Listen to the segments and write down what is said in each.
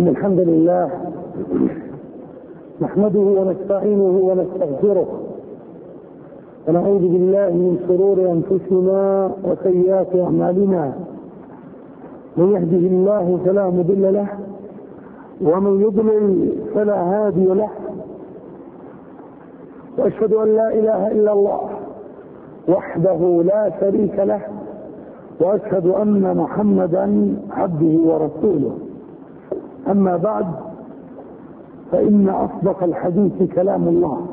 إن الحمد لله نحمده ونستعينه ونستغفره ونعوذ بالله من شرور أنفسنا وسيئات أعمالنا. من يهده الله فلا مضل له ومن يضلل فلا هادي له، وأشهد أن لا إله إلا الله وحده لا شريك له، وأشهد أن محمدا عبده ورسوله. أما بعد، فإن أصدق الحديث كلام الله،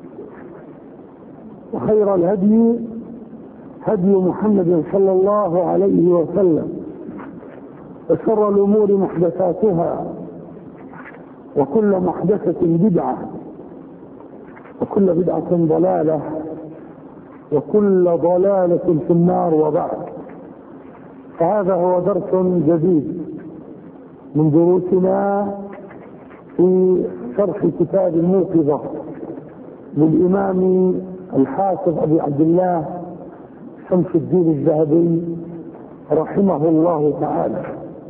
وخير الهدي هدي محمد صلى الله عليه وسلم، وشر الأمور محدثاتها، وكل محدثة بدعة، وكل بدعة ضلالة، وكل ضلالة في النار. وبعد، فهذا هو درس جديد من دروسنا في شرح كتاب الموقظة للإمام الحافظ أبي عبد الله شمس الدين الذهبي رحمه الله تعالى.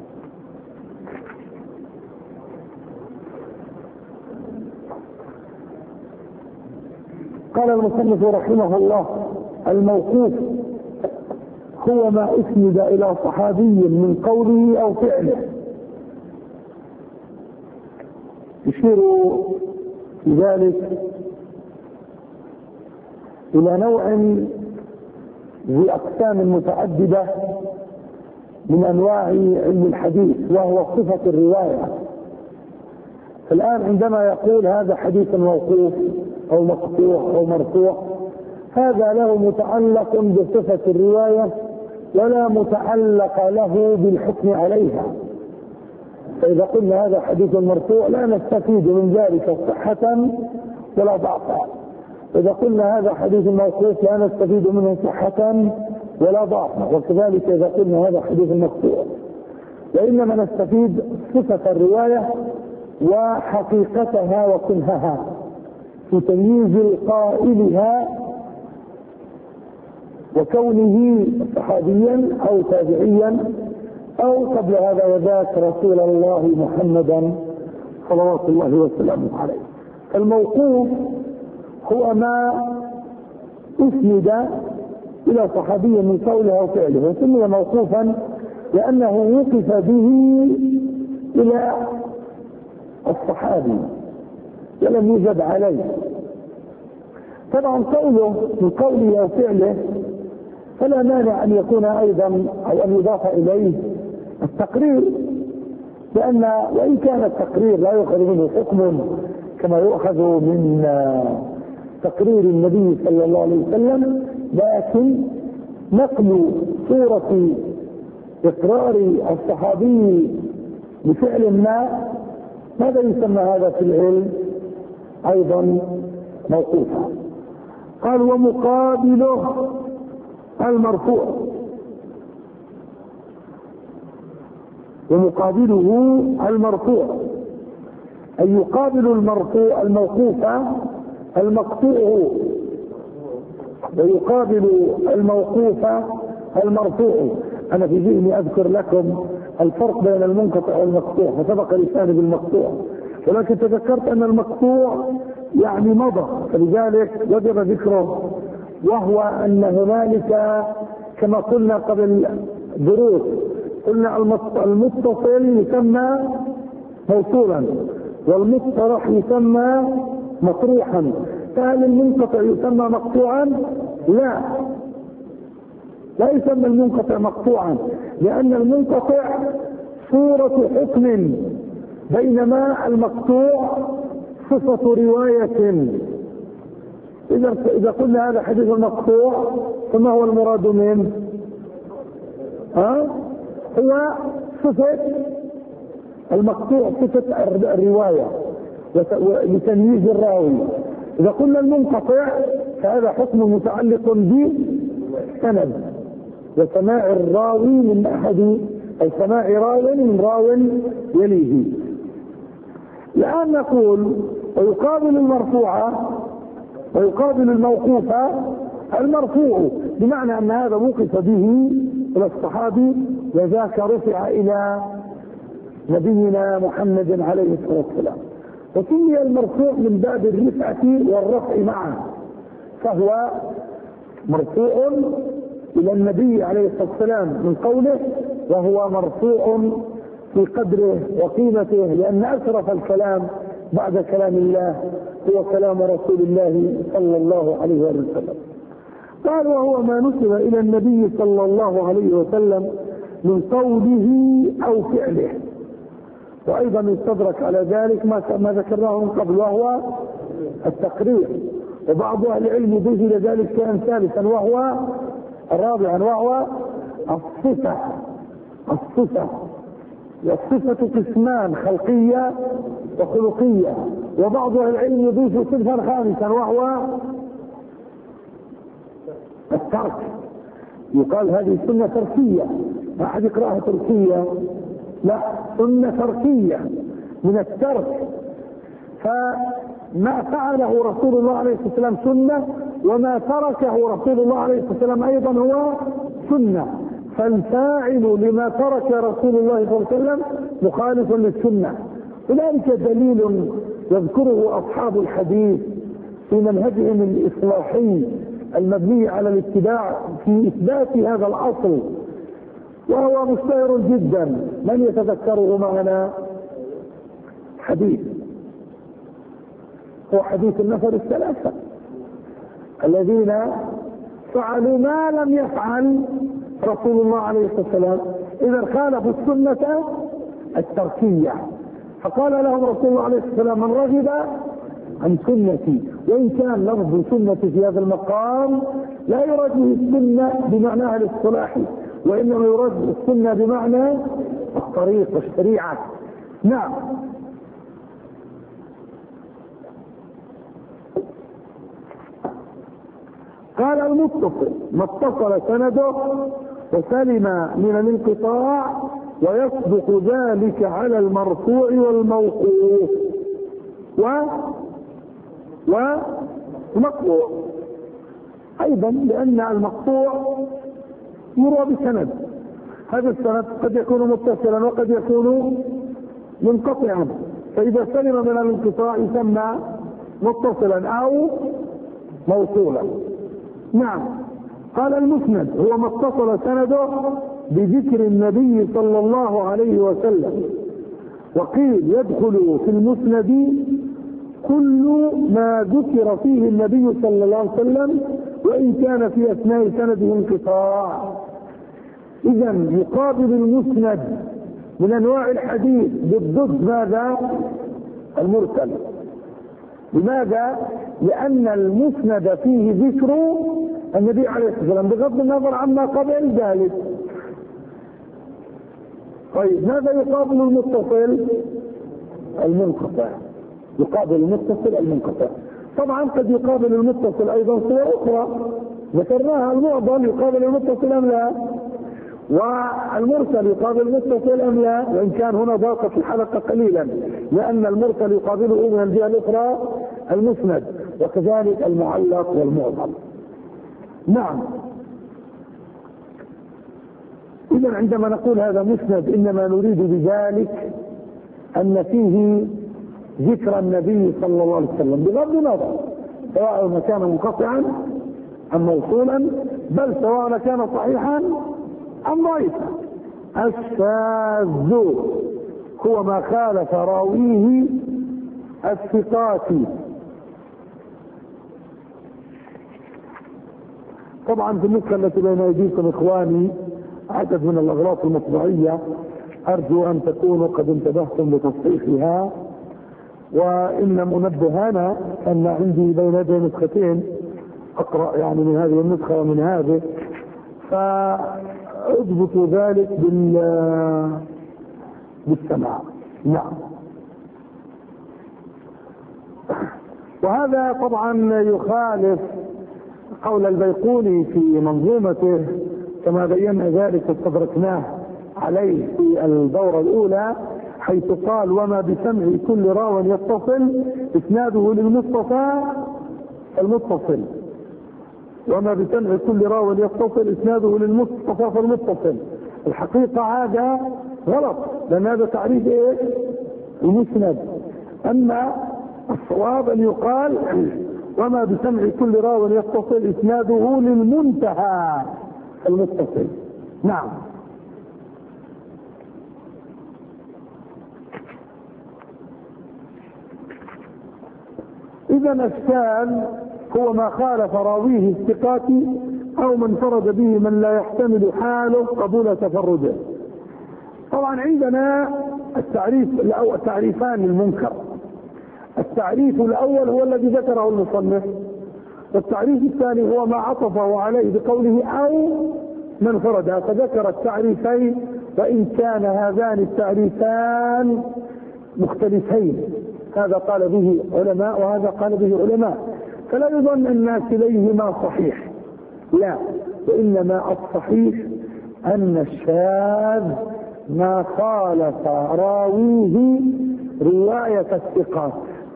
قال المصنف رحمه الله: الموقوف هو ما أسند إلى صحابي من قوله أو فعله. يشير في ذلك إلى نوع ذي أقسام متعددة من أنواع علم الحديث، وهو صفة الرواية. الآن عندما يقول هذا حديث موقوف أو مقطوع أو مرفوع، هذا له متعلق بصفة الرواية ولا متعلق له بالحكم عليها. فإذا قلنا هذا حديث مرفوع لا نستفيد من ذلك صحة ولا ضعفا، إذا قلنا هذا حديث موقوف لا نستفيد منه صحة ولا ضعفا، وكذلك إذا قلنا هذا حديث مقطوع، وإنما نستفيد صفة الرواية وحقيقتها وكنهها في تمييز قائلها وكونه صحابيا أو تابعيا أو قبل هذا وذاك رسول الله محمدا صلوات الله وسلامه عليه. الموقوف هو ما أسند إلى صحابي من قوله أو فعله، وسمي موقوفا لأنه وقف به إلى الصحابي ولم يوجد عليه. طبعا قوله من قوله أو فعله فلا مانع أن يكون أيضا أو أن يضاف إليه التقرير، لأن وإن كان التقرير لا يؤخذ منه حكم كما يؤخذ من تقرير النبي صلى الله عليه وسلم، لكن نقل صورة إقرار الصحابي بفعل ما، ماذا يسمى هذا في العلم؟ أيضا موقوفا. قال: ومقابله المرفوع. ومقابله المرفوع أي يقابل المرفوع الموقوف المقطوع، ويقابل الموقوف المرفوع. أنا في ذهني أذكر لكم الفرق بين المنقطع والمقطوع، فسبق لساني بالمقطوع، ولكن تذكرت أن المقطوع يعني مضى، فلذلك وجب ذكره، وهو أن هنالك كما قلنا قبل دروس، قلنا المتصل يسمى موصولا والمطرح يسمى مطروحا، فهل المنقطع يسمى مقطوعا؟ لا يسمى المنقطع مقطوعا، لأن المنقطع صورة حكم، بينما المقطوع صفة رواية. إذا قلنا هذا حديث مقطوع فما هو المراد منه؟ هو صفة المقطوع، صفة الرواية لتمييز الراوي. إذا قلنا المنقطع فهذا حكم متعلق بالسند وسماع الراوي من أحد، أو سماع راو من راو يليه. الآن نقول: ويقابل المرفوع ويقابل الموقوف المرفوع، بمعنى أن هذا وقف به إلى الصحابي وذاك رفع إلى نبينا محمد عليه الصلاة والسلام. وسمي المرفوع من باب الرفعة والرفع معا، فهو مرفوع إلى النبي عليه الصلاة والسلام من قوله، وهو مرفوع في قدره وقيمته، لأن أشرف الكلام بعد كلام الله هو كلام رسول الله صلى الله عليه وسلم. قال وهو ما نسب إلى النبي صلى الله عليه وسلم من قوله أو فعله. وأيضا يستدرك على ذلك ما ذكرناه من قبل، وهو التقرير. وبعض أهل العلم يضيف إلى ذلك شيئا ثالثا وهو رابعا، وهو الصفة. والصفة قسمان، خلقية وخلقية. وبعض أهل العلم يضيف صفة خامسا وهو الترك. يقال هذه سنة تركية، ما أحد يقرأها تركية، لا، سنة تركية من الترك. فما فعله رسول الله عليه الصلاة والسلام سنة، وما تركه رسول الله عليه الصلاة والسلام أيضا هو سنة. فالفاعل لما ترك رسول الله صلى الله عليه وسلم مخالف للسنة. وذلك دليل يذكره أصحاب الحديث في منهجهم الإصلاحي المبني على الاتباع في إثبات هذا الأصل، وهو مشتهر جدا. من يتذكره معنا؟ حديث، هو حديث النفر الثلاثة الذين فعلوا ما لم يفعل رسول الله عليه الصلاة والسلام، إذا خالفوا السنة التركية. فقال لهم رسول الله عليه الصلاة والسلام من رغب عن سنتي، وإن كان لفظ سنتي في هذا المقام لا يراد به السنة بمعناها الاصطلاحي، وإنما يراد السنة بمعنى الطريق والشريعة. نعم. قال المتصل ما اتصل سنده وسلم من الانقطاع، ويصدق ذلك على المرفوع والموقوف ومقطوع ايضا، لان المقطوع يروى بسند. هذا السند قد يكون متصلا وقد يكون منقطعا، فاذا سلم من الانقطاع يسمى متصلا او موصولا. نعم. قال المسند هو ما اتصل سنده بذكر النبي صلى الله عليه وسلم. وقيل يدخل في المسند كل ما ذكر فيه النبي صلى الله عليه وسلم، وإن كان في أثناء سنده انقطاع. إذا يقابل المسند من أنواع الحديث بالضد ماذا؟ المرسل. لماذا؟ لأن المسند فيه ذكر النبي عليه الصلاة والسلام بغض النظر عما قبل ذلك. طيب ماذا يقابل المتصل؟ المنقطع. يقابل المتصل المنقطع. طبعا قد يقابل المتصل أيضا صور أخرى ذكرناها، المعضل يقابل المتصل أم لا، والمرسل يقابل المتصل أم لا، وإن كان هنا ضاقت الحلقة قليلا، لأن المرسل يقابله من الجهة الأخرى المسند، وكذلك المعلق والمعضل. نعم. إذا عندما نقول هذا مسند إنما نريد بذلك أن فيه ذكر النبي صلى الله عليه وسلم بغض النظر سواء كان منقطعا أم موصولا، بل سواء كان صحيحا أم ضعيفا. الشاذ هو ما خالف راويه الثقات. طبعا في النسخة التي بين أيديكم إخواني عدد من الأغلاط المطبعية، أرجو أن تكونوا قد انتبهتم لتصحيحها. وإن منبهانا أن عندي بين يدي نسختين أقرأ يعني من هذه النسخة ومن هذه، فأضبط ذلك بالسماع. نعم. وهذا طبعا يخالف قول البيقوني في منظومته كما بينا ذلك واستدركناه عليه في الدورة الأولى، حيث قال وما بسمع كل راو يتصل إسناده للمصطفى المتصل، وما بسمع كل راو يتصل إسناده للمصطفى فالمتصل. الحقيقة هذا غلط، لأن هذا تعريف ايه؟ المسند. أما الصواب أن يقال وما بسمع كل راو يتصل إسناده للمنتهى المتصل. نعم. إذا الشاذ هو ما خالف راويه الثقات أو من فرد به من لا يحتمل حاله قبول تفرده. طبعا عندنا التعريفان للمنكر. التعريف الأول هو الذي ذكره المصنف، والتعريف الثاني هو ما عطفه عليه بقوله أو من فرد، فذكر التعريفين وإن كان هذان التعريفان مختلفين، هذا قال به علماء وهذا قال به علماء، فلا يظن الناس إليهما صحيح، لا، وإنما الصحيح أن الشاذ ما خالف راويه رواية الثقات.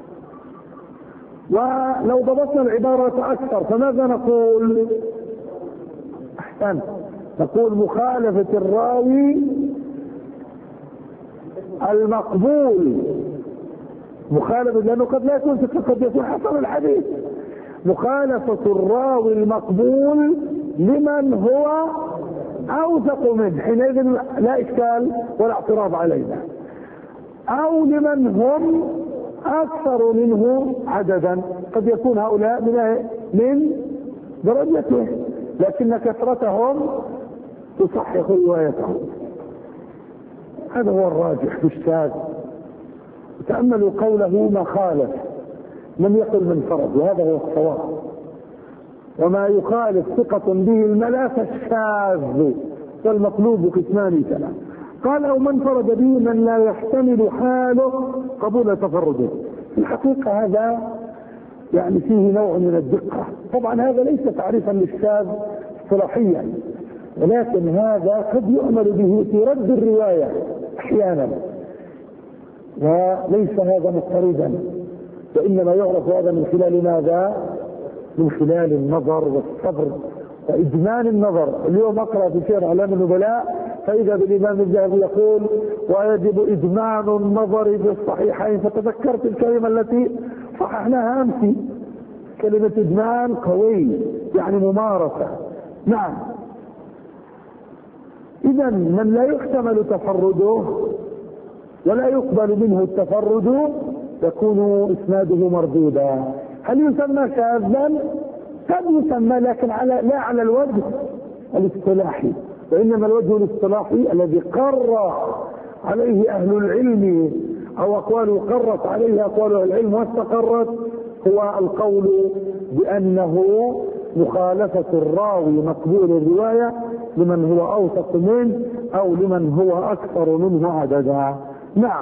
ولو ضبطنا العبارة أكثر فماذا نقول؟ أحسن، نقول مخالفة الراوي المقبول، مخالفة، لأنه قد لا يكون ثقة، قد يكون حسن الحديث، مخالفة الراوي المقبول لمن هو أوثق منه، حينئذ لا إشكال ولا اعتراض علينا، أو لمن هم أكثر منه عددا، قد يكون هؤلاء من درجته لكن كثرتهم تصحح روايتهم. هذا هو الراجح في الشاذ. تأملوا قوله ما خالف، لم يقل من فرد، وهذا هو الصواب. وما يخالف ثقة به الملا فالشاذ، والمطلوب قسمان ثلاث. قال أو من فرد به من لا يحتمل حاله قبول تفرده. في الحقيقة هذا يعني فيه نوع من الدقة. طبعا هذا ليس تعريفا للشاذ اصطلاحيا، ولكن هذا قد يؤمل به في رد الرواية أحيانا، وليس هذا مضطردا، وإنما يعرف هذا من خلال ماذا؟ من خلال النظر والصبر وإدمان النظر. اليوم أقرأ في سير أعلام النبلاء فإذا بالإمام الذهبي يقول ويجب إدمان النظر بالصحيحين، فتذكرت الكلمة التي صححناها أمس، كلمة إدمان قوي يعني ممارسة. نعم. إذا من لا يحتمل تفرده ولا يقبل منه التفرد يكون إسناده مردودا. هل يسمى شاذا؟ قد يسمى، لكن لا على الوجه الاصطلاحي، وإنما الوجه الاصطلاحي الذي قر عليه أهل العلم أو أقوال قرت عليه أقوال العلم واستقرت، هو القول بأنه مخالفة الراوي مقبول الرواية لمن هو أوثق منه أو لمن هو أكثر منه عددا. نعم.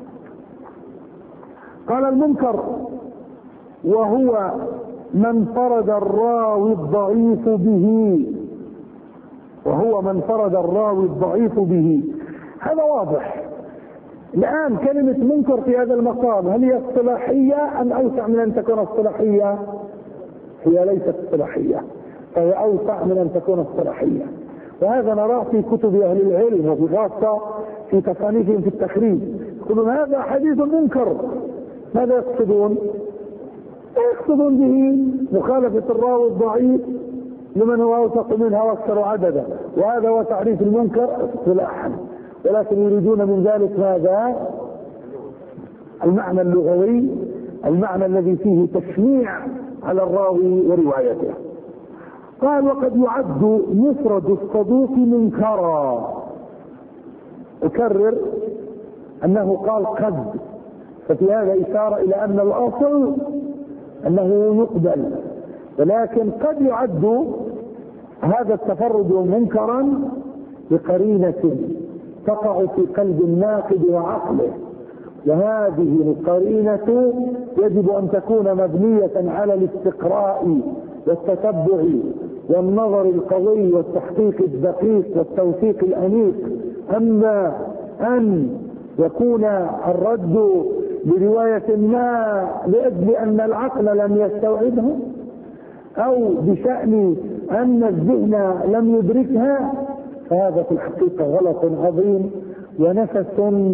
قال المنكر وهو من فرد الراوي الضعيف به، وهو من فرد الراوي الضعيف به. هذا واضح. الآن كلمة منكر في هذا المقام هل هي اصطلاحية أم أوسع من أن تكون اصطلاحية؟ هي ليست اصطلاحية، فهي أوسع من أن تكون اصطلاحية، وهذا نراه في كتب أهل العلم وخاصة في تصانيفهم في التخريج، يقولون هذا حديث منكر. ماذا يقصدون؟ يقصدون به مخالفة الراوي الضعيف لمن هو أوثق منها وأكثر عددا، وهذا هو تعريف المنكر اصطلاحا، ولكن يريدون من ذلك ماذا؟ المعنى اللغوي، المعنى الذي فيه تشنيع على الراوي وروايته. قال وقد يعد مفرد الصدوق منكرا. أكرر أنه قال قد، ففي هذا إشارة إلى أن الأصل أنه يقبل، ولكن قد يعد هذا التفرد منكرا بقرينة تقع في قلب الناقد وعقله، وهذه القرينة يجب أن تكون مبنية على الاستقراء والتتبع والنظر القوي والتحقيق الدقيق والتوثيق الأنيق. أما أن يكون الرد برواية ما لأجل أن العقل لم يستوعبها أو بشأن أن الذهن لم يدركها، فهذا في الحقيقة غلط عظيم ونفس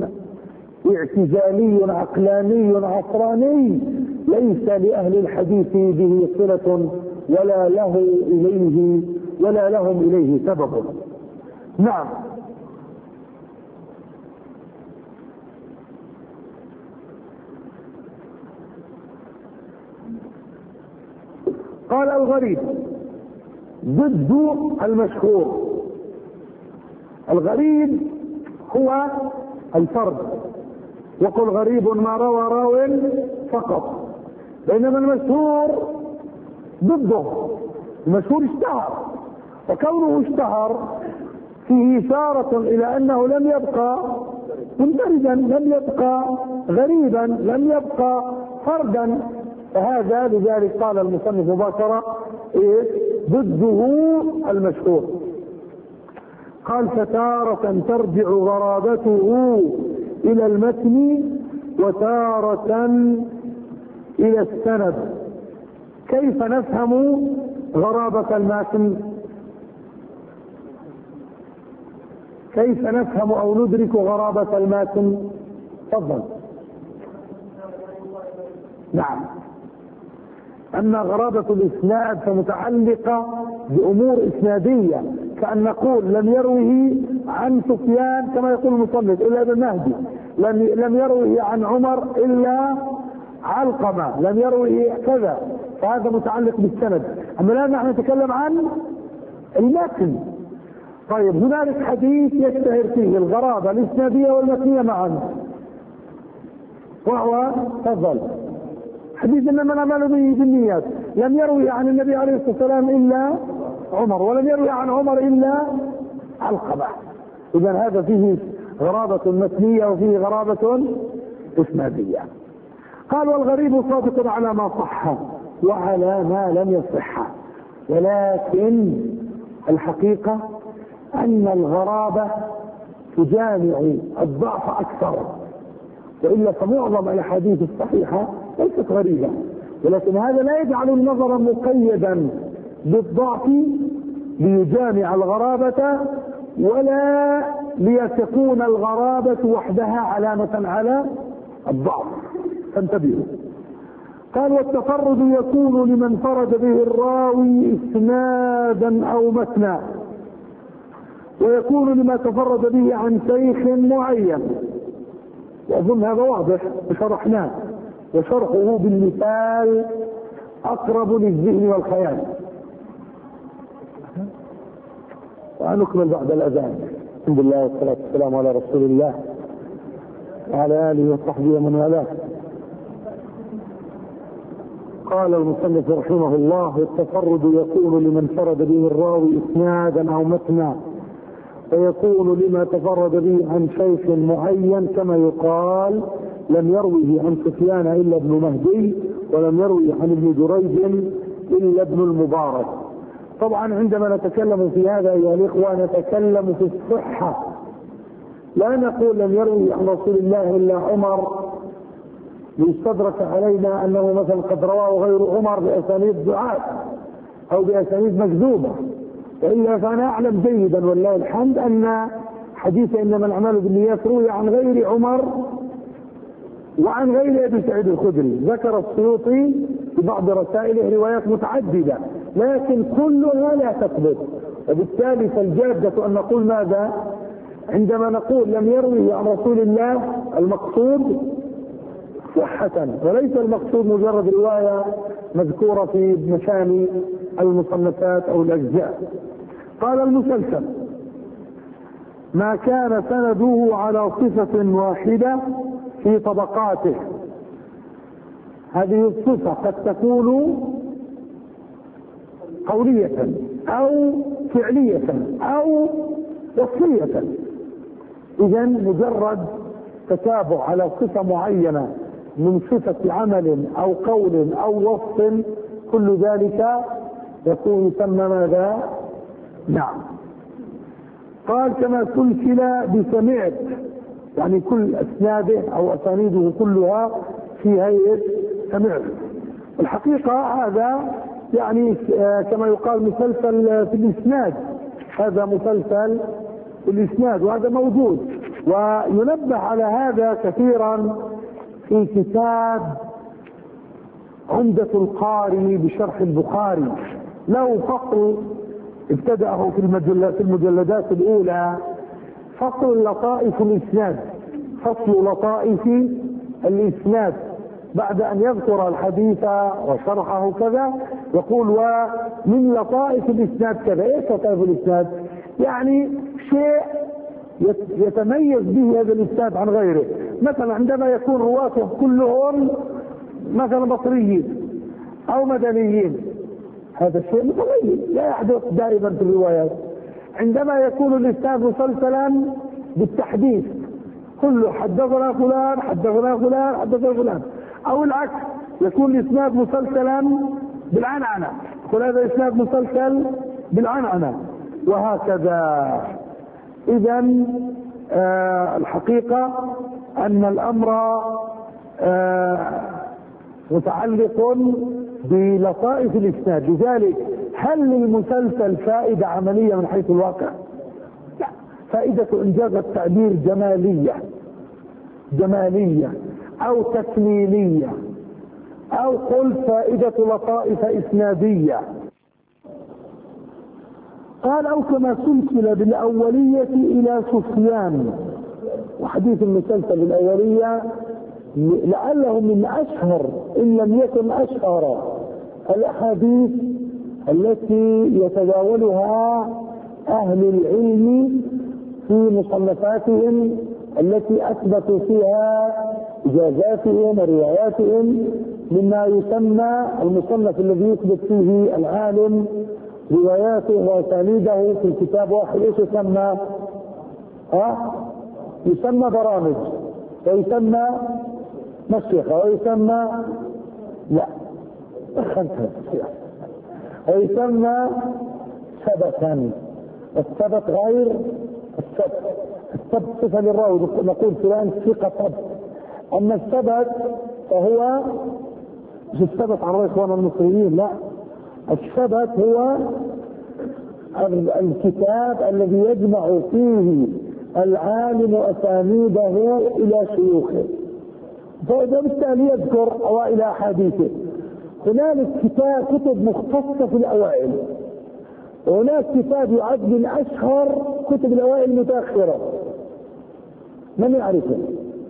اعتزالي عقلاني عصراني ليس لأهل الحديث به صلة ولا لهم إليه سبب. نعم. قال الغريب ضد المشهور. الغريب هو الفرد، وقل غريب ما روى راو فقط، بينما المشهور ضده. المشهور اشتهر، وكونه اشتهر فيه إشارة إلى أنه لم يبقى منفردا، لم يبقى غريبا، لم يبقى فردا. فهذا لذلك قال المصنف مباشرة ضده المشهور. قال فتارة ترجع غرابته إلى المتن وتارة إلى السند. كيف نفهم غرابة المتن؟ كيف نفهم أو ندرك غرابة المتن؟ تفضل. نعم. أما غرابة الإسناد فمتعلقة بأمور إسنادية، كأن نقول لم يروه عن سفيان كما يقول المصنف إلا ابن مهدي، لم يروه عن عمر إلا علقمة، لم يروه كذا، فهذا متعلق بالسند. أما الآن نحن نتكلم عن المتن. طيب هنالك حديث يشتهر فيه الغرابة الإسنادية والمتنية معا، وهو تفضل حديث إنما الأعمال بالنيات، لم يروي عن النبي عليه الصلاة والسلام إلا عمر، ولم يروي عن عمر إلا علقمة. إذا هذا فيه غرابة متنية وفيه غرابة إسنادية. قال والغريب صادق على ما صح وعلى ما لم يصح، ولكن الحقيقة أن الغرابة تجامع الضعف أكثر، وإلا فمعظم الأحاديث الصحيحة ليست غريبة، ولكن هذا لا يجعل النظر مقيدا بالضعف ليجامع الغرابة، ولا ليتكون الغرابة وحدها علامة على الضعف. فانتبهوا. قال والتفرد يكون لمن فرد به الراوي اسنادا او متنا، ويكون لما تفرد به عن شيخ معين. واظن هذا واضح وشرحناه، وشرحه بالمثال اقرب للذهن والخيال. ونكمل بعد الاذان. الحمد لله والصلاه والسلام على رسول الله وعلى اله وصحبه ومن والاه. قال المصنف رحمه الله التفرد يكون لمن فرد به الراوي اسنادا او متنا، ويكون لما تفرد به عن شيخ معين، كما يقال لم يروه عن سفيان الا ابن مهدي، ولم يروه عن ابن جريج الا ابن المبارك. طبعا عندما نتكلم في هذا ايها الاخوه نتكلم في الصحه، لا نقول لم يروه عن رسول الله الا عمر ليستدرك علينا انه مثلا قد رواه غير عمر باسانيد ضعاف او باسانيد مكذوبه، والا فانا اعلم جيدا والله الحمد ان حديث انما الاعمال بالنيات روي عن غير عمر وعن غير ابي سعيد الخدري. ذكر السيوطي في بعض رسائله روايات متعدده، لكن كلها لا تثبت، وبالتالي فالجاده ان نقول ماذا؟ عندما نقول لم يروي عن رسول الله المقصود صحة، وليس المقصود مجرد رواية مذكورة في مشامي المصنفات أو الأجزاء. قال المسلسل ما كان سنده على صفة واحدة في طبقاته. هذه الصفة قد تكون قولية أو فعلية أو وصفية. إذا مجرد تتابع على صفة معينة من صفة عمل أو قول أو وصف، كل ذلك يكون يسمى ماذا؟ نعم. قال كما سلسل بسمعت، يعني كل أسناده أو أسانيده كلها في هيئة سمعت. الحقيقة هذا يعني كما يقال مسلسل في الإسناد، هذا مسلسل في الإسناد، وهذا موجود وينبه على هذا كثيرا في كتاب عمدة القاري بشرح البخاري، له فصل ابتدأه في المجلدات الأولى، فصل لطائف الإسناد، فصل لطائف الإسناد، بعد أن يذكر الحديث وشرحه كذا يقول ومن لطائف الإسناد كذا. ايش لطائف الإسناد؟ يعني شيء يتميز به هذا الإسناد عن غيره. مثلا عندما يكون رواته كلهم مثلا بصريين أو مدنيين، هذا الشيء متميز لا يحدث دائما في الروايات. عندما يكون الإسناد مسلسلا بالتحديث، كله حدثنا فلان حدثنا فلان حدثنا فلان، أو العكس يكون الإسناد مسلسلا بالعنعنة، يقول هذا إسناد مسلسل بالعنعنة، وهكذا. إذا الحقيقة أن الأمر متعلق بلطائف الإسناد. لذلك هل للمسلسل فائدة عملية من حيث الواقع؟ لا، فائدة إنجاز التعبير جمالية أو تكميلية، أو قل فائدة لطائف إسنادية. قال أو كما سلسل بالأولية إلى سفيان. وحديث المسلسل بالأولية لعله من أشهر إن لم يكن أشهر الأحاديث التي يتداولها أهل العلم في مصنفاتهم التي أثبتوا فيها إجازاتهم ورواياتهم، مما يسمى المصنف الذي يثبت فيه العالم رواياته وأسانيده في كتاب واحد. ايش يسمى؟ يسمى برامج، ويسمى مشيخة، ويسمى ويسمى ثبتا. الثبت غير الثبت. الثبت صفة للراوي، نقول فلان ثقة ثبت. أما الثبت فهو مش الثبت على إخوان المصريين، لا، الثبت هو الكتاب الذي يجمع فيه العالم أسانيده إلى شيوخه، فإذا بالتالي يذكر أوائل أحاديثه. هنالك كتب مختصة في الأوائل، وهناك كتاب يعد من أشهر كتب الأوائل المتأخرة. من يعرفه؟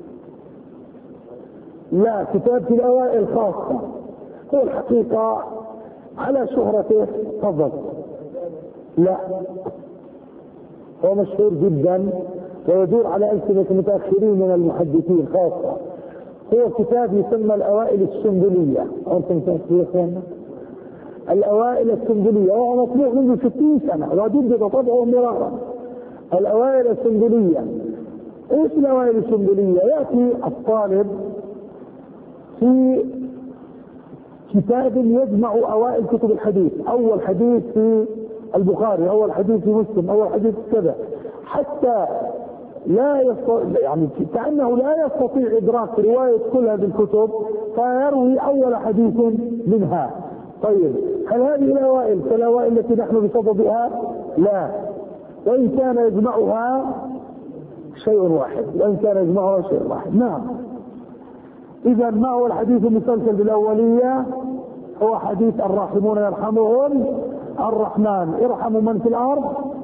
لا، كتاب في الأوائل خاصة، هو الحقيقة على شهرته فضل، لا، هو مشهور جدا ويدور على ألسنة المتأخرين من المحدثين خاصة. هو كتاب يسمى الأوائل السنبلية. أنتم تعرفون الأوائل السنبلية، وهو مطبوع منذ 60 سنة وجدد طبعه مرارا. الأوائل السنبلية. ايش الأوائل السنبلية؟ يأتي الطالب في كتاب يجمع أوائل كتب الحديث، أول حديث في البخاري، أول حديث في مسلم، أول حديث كذا، حتى لا يستطيع، يعني كأنه لا يستطيع إدراك رواية كل هذه الكتب، فيروي أول حديث منها. طيب هل هذه الأوائل كالأوائل التي نحن بصددها؟ لا، وإن كان يجمعها شيء واحد، نعم. إذا ما هو الحديث المسلسل بالأولية؟ هو حديث الراحمون يرحمهم الرحمن، ارحموا من في الأرض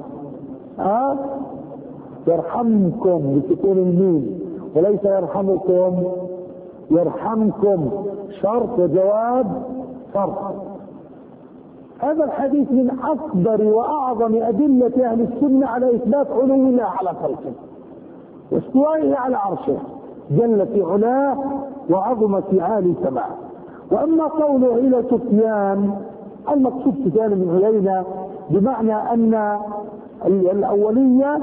يرحمكم بسكون الميم، وليس يرحمكم، يرحمكم، شرط وجواب شرط. هذا الحديث من أكبر وأعظم أدلة أهل السنة على إثبات علو الله على خلقه واستوائه على عرشه جل في علاه وعظم في عالي سماه. وأما قوله إلى سفيان، المقصود سفيان بن عيينة، بمعنى أن الأولية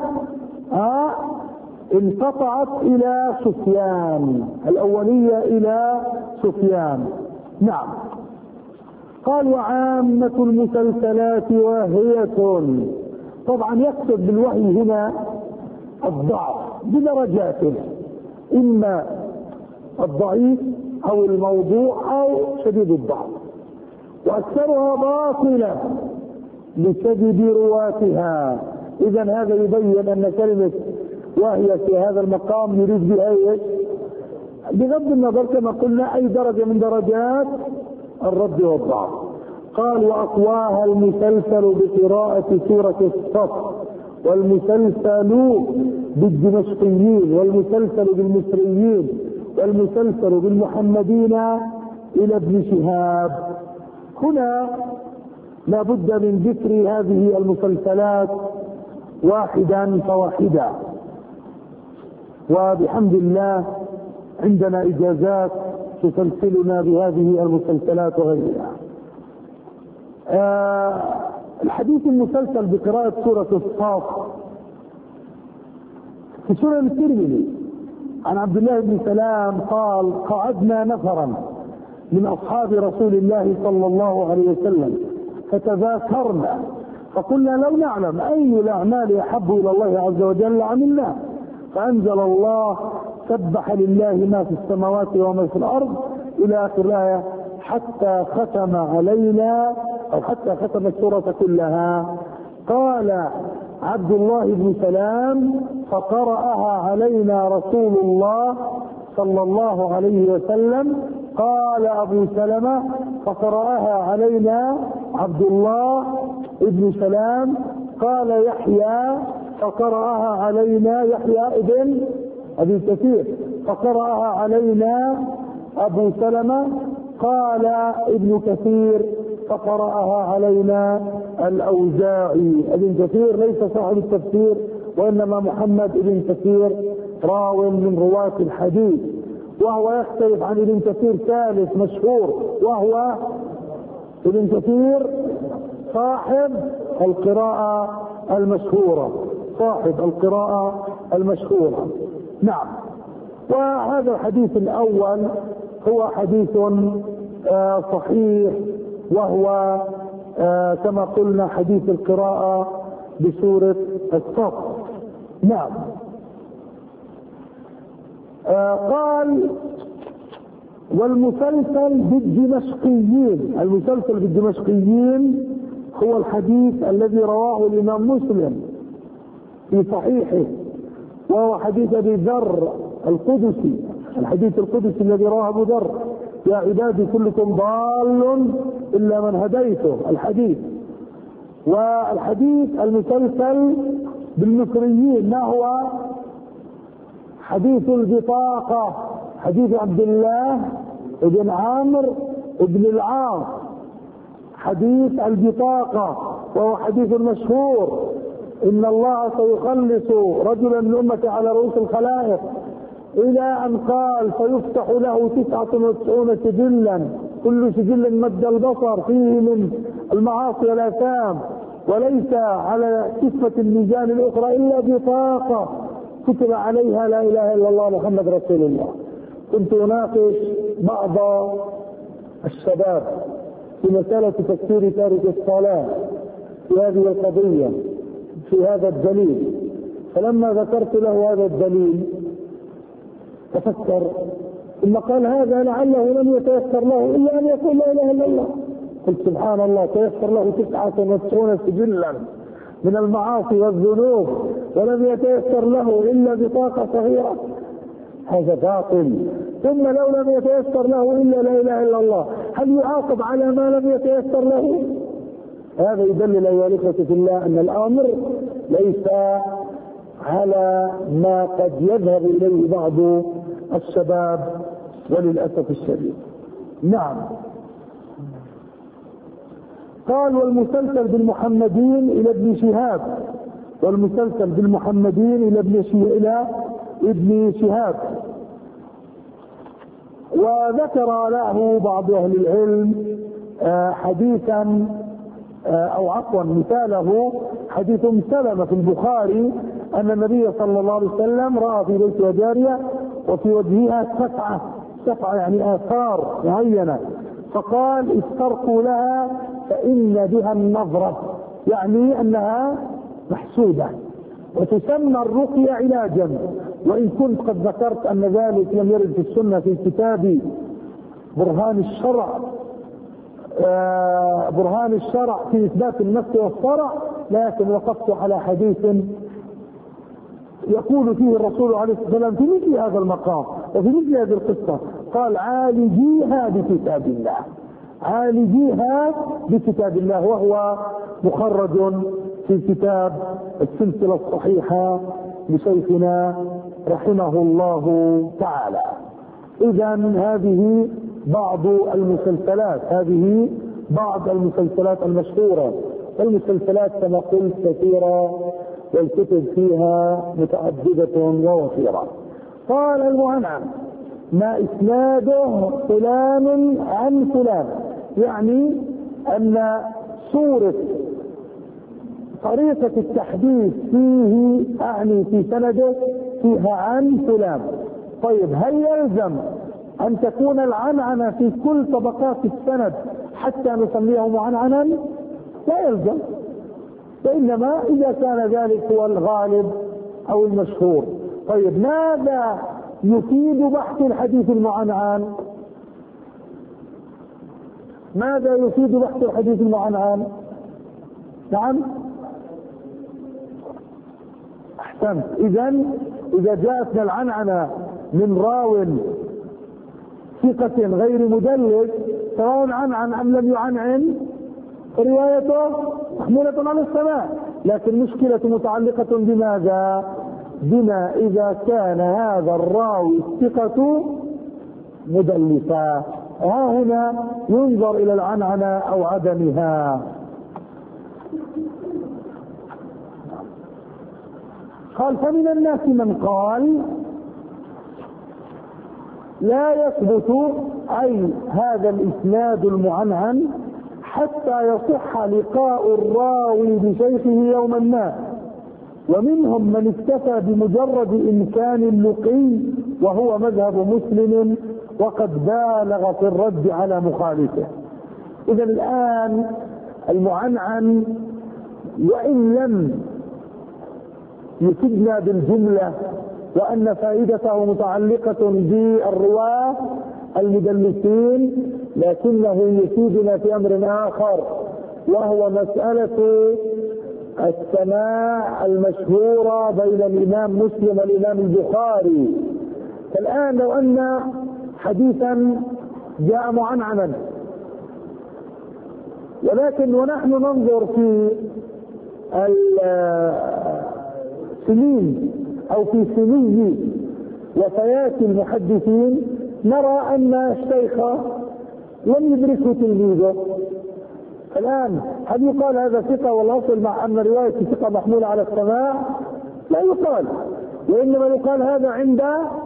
انقطعت إلى سفيان، الأولية إلى سفيان. نعم. قال وعامة المسلسلات واهية. طبعا يقصد بالوحي هنا الضعف بدرجاته، إما الضعيف أو الموضوع أو شديد الضعف، وأكثرها باطلة بسبب رواتها. إذا هذا يبين أن كلمة وهي في هذا المقام يريد بها ايش؟ بغض النظر كما قلنا اي درجة من درجات الرد والضعف. قال واقواها المسلسل بقراءة سورة الصف، والمسلسل بالدمشقيين، والمسلسل بالمصريين، والمسلسل بالمحمدين الى ابن شهاب. هنا لا بد من ذكر هذه المسلسلات واحدا فواحدا، وبحمد الله عندنا إجازات تسلسلنا بهذه المسلسلات وغيرها. الحديث المسلسل بقراءة سورة الصاف في سنن الترمذي عن عبد الله بن سلام قال قعدنا نفرا من أصحاب رسول الله صلى الله عليه وسلم فتذاكرنا فقلنا لو نعلم أي الأعمال أحب إلى الله عز وجل عملنا، فأنزل الله سبح لله ما في السماوات وما في الأرض إلى آخر الآية، حتى ختم علينا أو حتى ختم السورة كلها. قال عبد الله بن سلام فقرأها علينا رسول الله صلى الله عليه وسلم. قال أبو سلمة فقرأها علينا عبد الله بن سلام. قال يحيى فقرأها علينا يحيى ابن أبي كثير فقرأها علينا أبو سلمة. قال ابن كثير فقرأها علينا الأوزاعي. ابن كثير ليس صاحب التفسير وإنما محمد ابن كثير راو من رواة الحديث، وهو يختلف عن ابن كثير ثالث مشهور وهو ابن كثير صاحب القراءة المشهورة، صاحب القراءة المشهورة. نعم. وهذا الحديث الأول هو حديث صحيح، وهو كما قلنا حديث القراءة بسورة الصف. نعم. قال والمسلسل بالدمشقيين. المسلسل بالدمشقيين هو الحديث الذي رواه الإمام مسلم في صحيحه، وهو حديث أبي ذر القدسي، الحديث القدسي الذي رواه أبو ذر: يا عبادي كلكم ضال إلا من هديته، الحديث. والحديث المسلسل بالمصريين ما هو؟ حديث البطاقة، حديث عبد الله بن عمرو بن العاص، حديث البطاقة، وهو حديث مشهور: إن الله سيخلص رجلا من أمتي على رؤوس الخلائق، إلى أن قال: فيفتح له 99 سجلا، كل سجل مد البصر فيه من المعاصي والآثام، وليس على كفة الميزان الأخرى إلا بطاقة كتب عليها لا إله إلا الله محمد رسول الله. كنت أناقش بعض الشباب في مسألة تفسير تارك الصلاة في هذه القضية، في هذا الدليل، فلما ذكرت له هذا الدليل تفكر، ثم قال: هذا لعله لم يتيسر له إلا أن يقول لا إله إلا الله. قلت: سبحان الله، تيسر له 99 سجلا من المعاصي والذنوب ولم يتيسر له إلا بطاقة صغيرة؟ هذا باطل. ثم لو لم يتيسر له إلا لا إله إلا الله، هل يعاقب على ما لم يتيسر له؟ هذا يدلل أيها الإخوة في الله أن الأمر ليس على ما قد يذهب إليه بعض الشباب وللأسف الشديد. نعم. قال: والمسلسل بالمحمدين إلى ابن شهاب، والمسلسل بالمحمدين إلى ابن شهاب. وذكر له بعض أهل العلم حديثا أو عفوا مثاله حديث سلمة في البخاري أن النبي صلى الله عليه وسلم رأى في بيت جارية وفي وجهها سفعة يعني آثار معينة، فقال: استرقوا لها فإن بها النظرة، يعني أنها محسودة، وتسمى الرقية علاجا. وإن كنت قد ذكرت أن ذلك لم يرد في السنة في كتاب برهان الشرع في إثبات النفس والصرع، لكن وقفت على حديث يقول فيه الرسول عليه الصلاة والسلام في مثل هذا المقام وفي مثل هذه القصة؟ قال عالجيها بكتاب الله، عالجيها بكتاب الله، وهو مخرج في كتاب السلسلة الصحيحة لشيخنا رحمه الله تعالى. إذا هذه بعض المسلسلات المشهورة. المسلسلات كما قلت كثيرة والكتب فيها متعددة ووفيرة. قال المعنعن ما إسناده فلان عن فلان، يعني أن صورة طريقة التحديث فيه أعني في سنده فيها عن فلان. طيب هل يلزم أن تكون العنعنة في كل طبقات السند حتى نسميه معنعنا؟ لا يلزم، وإنما إذا كان ذلك هو الغالب أو المشهور. طيب ماذا يفيد بحث الحديث المعنعن؟ ماذا يفيد بحث الحديث المعنعن؟ نعم أحسنت. إذا جاءتنا العنعنة من راو ثقة غير مدلس سواء عنعن أم لم يعنعن روايته محمولة على السماع، لكن مشكلة متعلقة بماذا؟ بما إذا كان هذا الراوي الثقة مدلسا، ها هنا ينظر إلى العنعنة أو عدمها. قال فمن الناس من قال لا يثبت أي هذا الإسناد المعنعن حتى يصح لقاء الراوي بشيخه يوما ما، ومنهم من اكتفى بمجرد إمكان اللقي وهو مذهب مسلم وقد بالغ في الرد على مخالفه. إذا الآن المعنعن وإن لم يفيدنا بالجملة وأن فائدته متعلقة بالرواة المدلسين، لكنه يفيدنا في أمر آخر وهو مسألة السماع المشهورة بين الإمام مسلم والإمام البخاري. فالآن لو أن حديثا جاء معنعنا ولكن ونحن ننظر في السنين أو في سني وفيات المحدثين نرى أن الشيخ لم يدركه تلميذه. الآن هل يقال هذا ثقة والأصل مع أن رواية الثقة محمولة على السماع؟ لا يقال، وإنما يقال هذا عند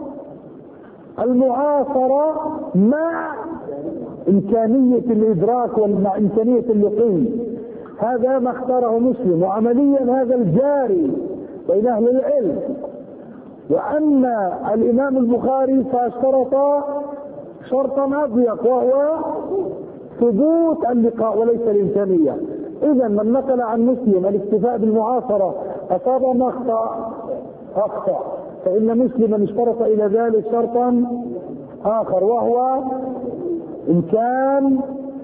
المعاصرة مع إمكانية الإدراك ومع إمكانية اللقي. هذا ما اختاره مسلم، وعمليا هذا الجاري بين أهل العلم. وأما الإمام البخاري فاشترط شرطا أضيق وهو ثبوت اللقاء وليس الإمكانية. إذا من نقل عن مسلم الاكتفاء بالمعاصرة أصاب ما أخطأ، فإن مسلما اشترط إلى ذلك شرطا آخر وهو إمكان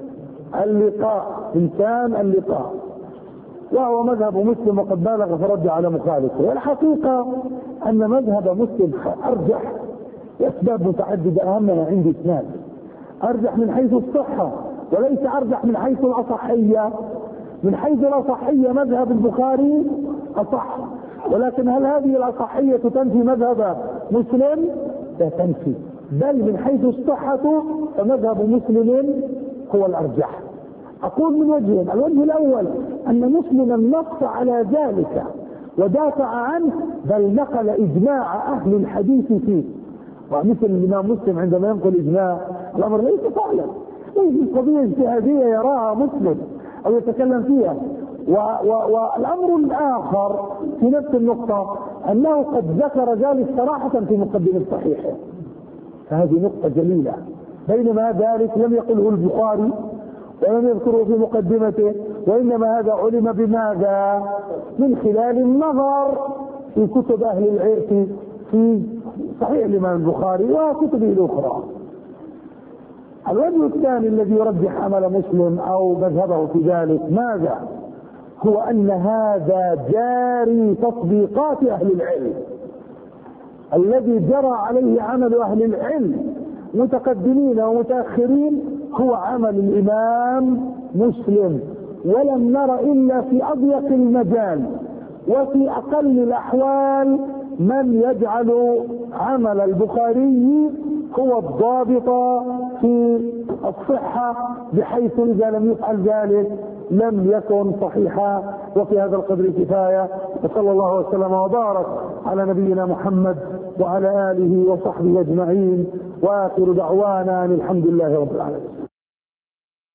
اللقاء، وهو مذهب مسلم وقد بالغ في الرد على مخالفه. والحقيقة أن مذهب مسلم أرجح لأسباب متعددة، أهمها عندي اثنان. أرجح من حيث الصحة وليس أرجح من حيث الأصحية. من حيث الأصحية مذهب البخاري أصح، ولكن هل هذه الأصحية تنفي مذهب مسلم؟ لا تنفي، بل من حيث الصحة فمذهب مسلم هو الأرجح. أقول من وجهين: الوجه الأول أن مسلما نص على ذلك ودافع عنه، بل نقل إجماع أهل الحديث فيه. ومثل الإمام مسلم عندما ينقل إجماع الأمر ليس فعلا، ليس قضية اجتهادية يراها مسلم أو يتكلم فيها. والأمر الآخر في نفس النقطة أنه قد ذكر ذلك صراحة في مقدمة صحيحه، فهذه نقطة جليلة، بينما ذلك لم يقله البخاري ولم يذكره في مقدمته، وإنما هذا علم بماذا؟ من خلال النظر في كتب أهل العلم في صحيح الإمام البخاري وكتبه الأخرى. الوجه الثاني الذي يرجح عمل مسلم أو مذهبه في ذلك ماذا؟ هو أن هذا جاري تطبيقات أهل العلم، الذي جرى عليه عمل أهل العلم متقدمين ومتأخرين هو عمل الإمام مسلم، ولم نر إلا في أضيق المجال وفي أقل الأحوال من يجعل عمل البخاري هو الضابط في الصحة، بحيث إذا لم يفعل ذلك لم يكن صحيحا. وفي هذا القدر كفاية، وصلى الله وسلم وبارك على نبينا محمد وعلى آله وصحبه أجمعين، وآخر دعوانا الحمد لله رب العالمين.